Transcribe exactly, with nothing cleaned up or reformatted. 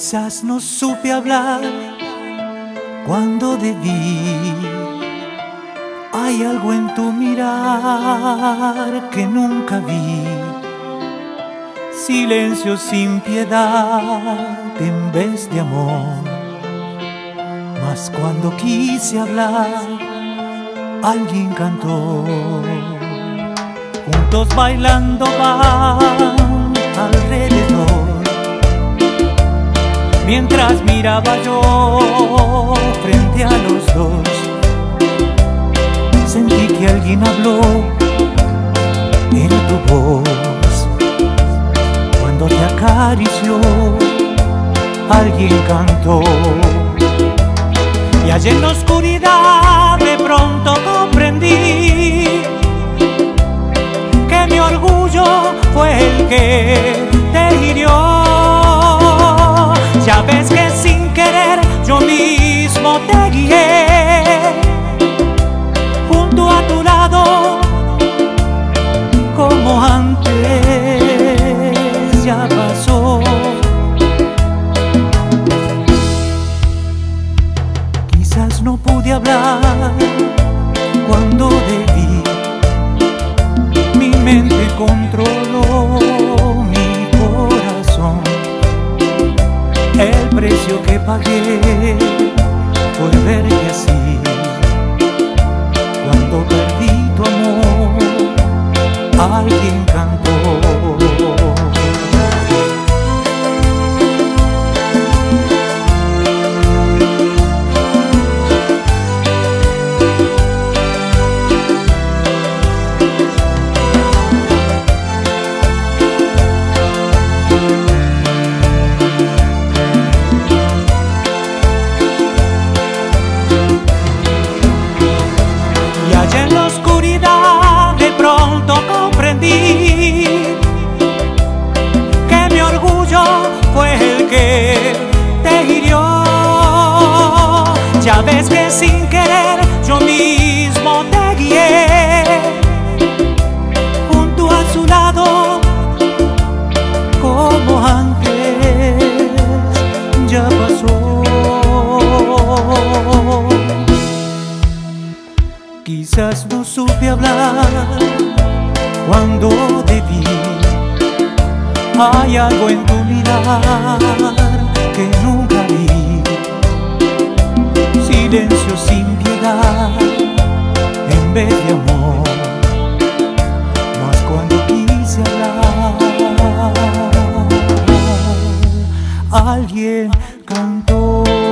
Quizás no supe hablar cuando debí. Hay algo en tu mirar que nunca vi. Silencio sin piedad en vez de amor. Mas cuando quise hablar, alguien cantó. Juntos bailando van alrededor. Mientras miraba yo frente a los dos, sentí que alguien habló, era tu voz. Cuando te acarició, alguien cantó. Y allá en la oscuridad de pronto comprendí que mi orgullo fue el que te hirió. Ya ves que sin querer yo mismo te guié. Junto a tu lado, como antes, ya pasó. Quizás no pude hablar cuando debí. Mi mente controló mi corazón. El precio que pagué fue verte así. Cuando perdí tu amor, alguien cantó. Comprendí que mi orgullo fue el que te hirió. Ya ves que sin querer yo mismo te guié. Junto a su lado, como antes, ya pasó. Quizás no supe hablar cuando debí. Hay algo en tu mirar que nunca vi. Silencio sin piedad en vez de amor. Mas cuando quise hablar, alguien cantó.